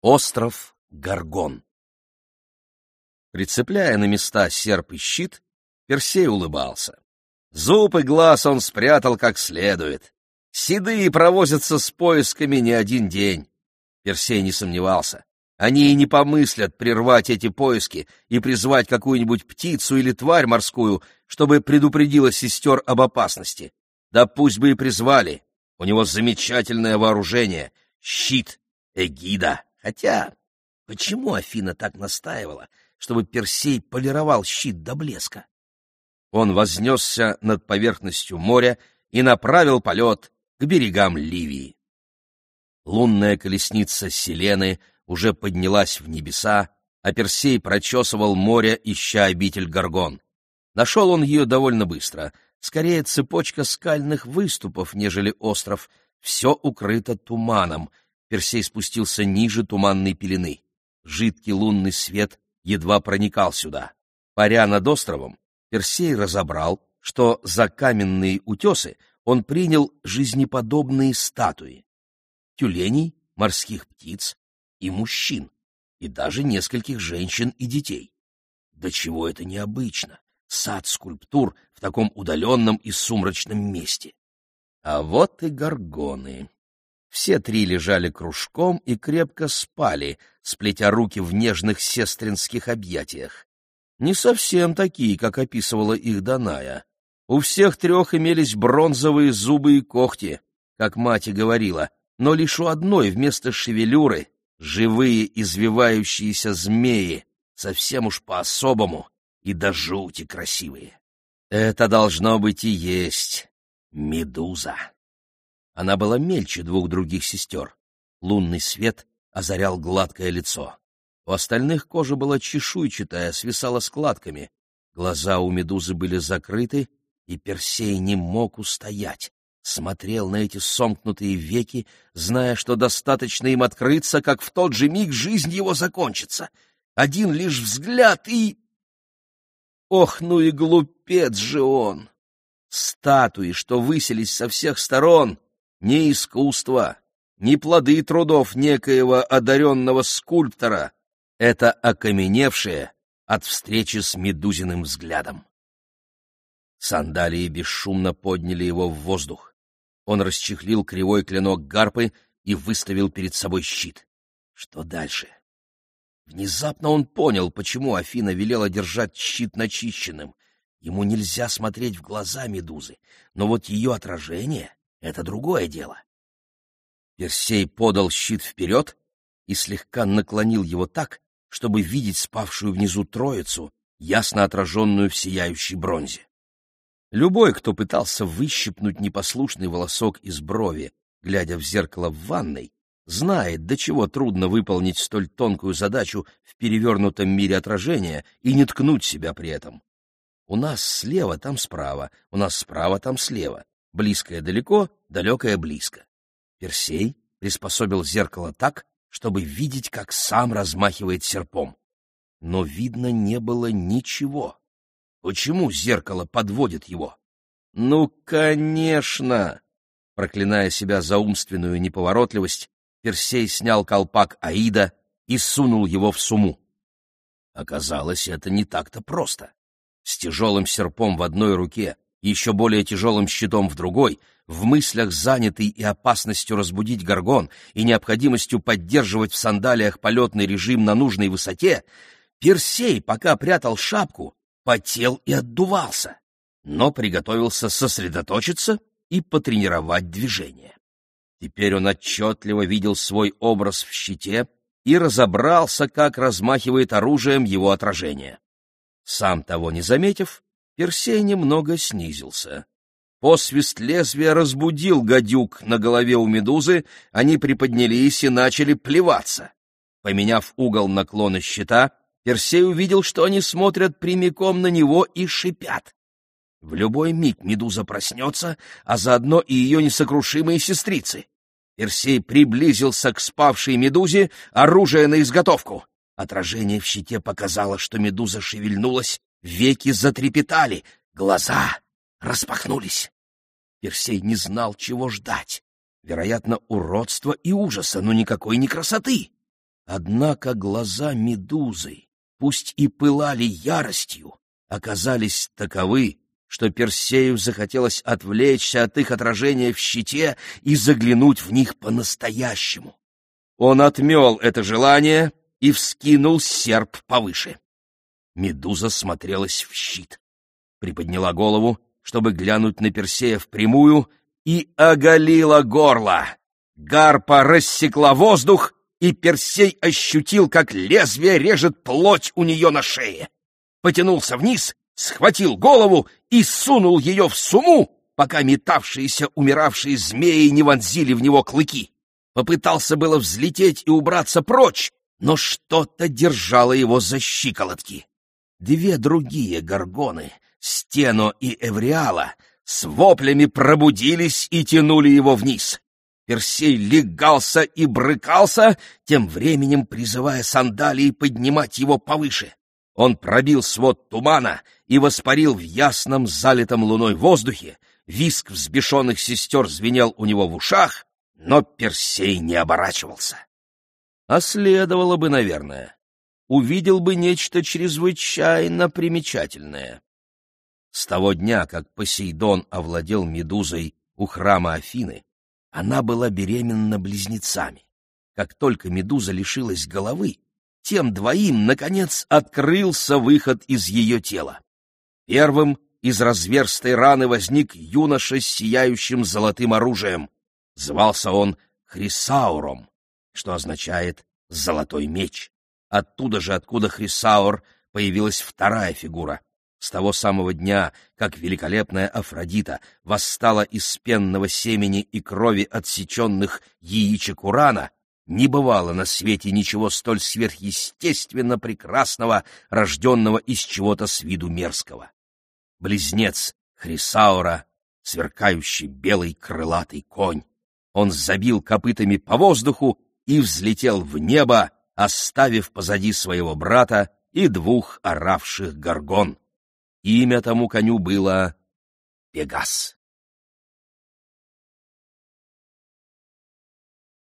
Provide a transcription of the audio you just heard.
Остров Горгон. Прицепляя на места серп и щит, Персей улыбался. Зуб и глаз он спрятал как следует. Седые провозятся с поисками не один день. Персей не сомневался. Они и не помыслят прервать эти поиски и призвать какую-нибудь птицу или тварь морскую, чтобы предупредила сестер об опасности. Да пусть бы и призвали. У него замечательное вооружение — щит, эгида. Хотя, почему Афина так настаивала, чтобы Персей полировал щит до блеска? Он вознесся над поверхностью моря и направил полет к берегам Ливии. Лунная колесница Селены уже поднялась в небеса, а Персей прочесывал море, ища обитель Горгон. Нашел он ее довольно быстро. Скорее цепочка скальных выступов, нежели остров. Все укрыто туманом. Персей спустился ниже туманной пелены. Жидкий лунный свет едва проникал сюда. Паря над островом, Персей разобрал, что за каменные утесы он принял жизнеподобные статуи. Тюленей, морских птиц и мужчин, и даже нескольких женщин и детей. До чего это необычно, сад скульптур в таком удаленном и сумрачном месте. А вот и горгоны. Все три лежали кружком и крепко спали, сплетя руки в нежных сестринских объятиях. Не совсем такие, как описывала их Даная. У всех трех имелись бронзовые зубы и когти, как мать и говорила, но лишь у одной вместо шевелюры живые извивающиеся змеи, совсем уж по-особому и до жути красивые. Это должно быть и есть Медуза. Она была мельче двух других сестер. Лунный свет озарял гладкое лицо. У остальных кожа была чешуйчатая, свисала складками. Глаза у Медузы были закрыты, и Персей не мог устоять. Смотрел на эти сомкнутые веки, зная, что достаточно им открыться, как в тот же миг жизнь его закончится. Один лишь взгляд и... Ох, ну и глупец же он! Статуи, что высились со всех сторон, не искусство, не плоды трудов некоего одаренного скульптора. Это окаменевшее от встречи с Медузиным взглядом. Сандалии бесшумно подняли его в воздух. Он расчехлил кривой клинок гарпы и выставил перед собой щит. Что дальше? Внезапно он понял, почему Афина велела держать щит начищенным. Ему нельзя смотреть в глаза Медузы, но вот ее отражение — это другое дело. Персей подал щит вперед и слегка наклонил его так, чтобы видеть спавшую внизу троицу, ясно отраженную в сияющей бронзе. Любой, кто пытался выщипнуть непослушный волосок из брови, глядя в зеркало в ванной, знает, до чего трудно выполнить столь тонкую задачу в перевернутом мире отражения и не ткнуть себя при этом. У нас слева, там справа, у нас справа, там слева, близкое далеко, далекое близко. Персей приспособил зеркало так, чтобы видеть, как сам размахивает серпом. Но видно не было ничего. Почему зеркало подводит его? Ну, конечно! Проклиная себя за умственную неповоротливость, Персей снял колпак Аида и сунул его в сумму. Оказалось, это не так-то просто. С тяжелым серпом в одной руке и еще более тяжелым щитом в другой, в мыслях занятый и опасностью разбудить горгон, и необходимостью поддерживать в сандалиях полетный режим на нужной высоте, Персей, пока прятал шапку, потел и отдувался, но приготовился сосредоточиться и потренировать движение. Теперь он отчетливо видел свой образ в щите и разобрался, как размахивает оружием его отражение. Сам того не заметив, Персей немного снизился. Посвист лезвия разбудил гадюк на голове у Медузы, они приподнялись и начали плеваться. Поменяв угол наклона щита, Персей увидел, что они смотрят прямиком на него и шипят. В любой миг Медуза проснется, а заодно и ее несокрушимые сестрицы. Персей приблизился к спавшей Медузе, оружие на изготовку. Отражение в щите показало, что Медуза шевельнулась, веки затрепетали, глаза распахнулись. Персей не знал, чего ждать. Вероятно, уродства и ужаса, но никакой не красоты. Однако глаза Медузы, пусть и пылали яростью, оказались таковы, что Персею захотелось отвлечься от их отражения в щите и заглянуть в них по-настоящему. Он отмел это желание и вскинул серп повыше. Медуза смотрелась в щит, приподняла голову, чтобы глянуть на Персея впрямую, и оголила горло. Гарпа рассекла воздух, и Персей ощутил, как лезвие режет плоть у нее на шее. Потянулся вниз, схватил голову и сунул ее в суму, пока метавшиеся умиравшие змеи не вонзили в него клыки. Попытался было взлететь и убраться прочь, но что-то держало его за щиколотки. Две другие горгоны, Стено и Эвриала, с воплями пробудились и тянули его вниз. Персей легался и брыкался, тем временем призывая сандалии поднимать его повыше. Он пробил свод тумана и воспарил в ясном, залитом луной воздухе. Визг взбешенных сестер звенел у него в ушах, но Персей не оборачивался. А следовало бы, наверное. Увидел бы нечто чрезвычайно примечательное. С того дня, как Посейдон овладел Медузой у храма Афины, она была беременна близнецами. Как только Медуза лишилась головы, тем двоим, наконец, открылся выход из ее тела. Первым из разверстой раны возник юноша с сияющим золотым оружием. Звался он Хрисауром, что означает «золотой меч». Оттуда же, откуда Хрисаур, появилась вторая фигура. С того самого дня, как великолепная Афродита восстала из пенного семени и крови отсеченных яичек Урана, не бывало на свете ничего столь сверхъестественно прекрасного, рожденного из чего-то с виду мерзкого. Близнец Хрисаура, сверкающий белый крылатый конь. Он забил копытами по воздуху и взлетел в небо, оставив позади своего брата и двух оравших горгон. Имя тому коню было Пегас.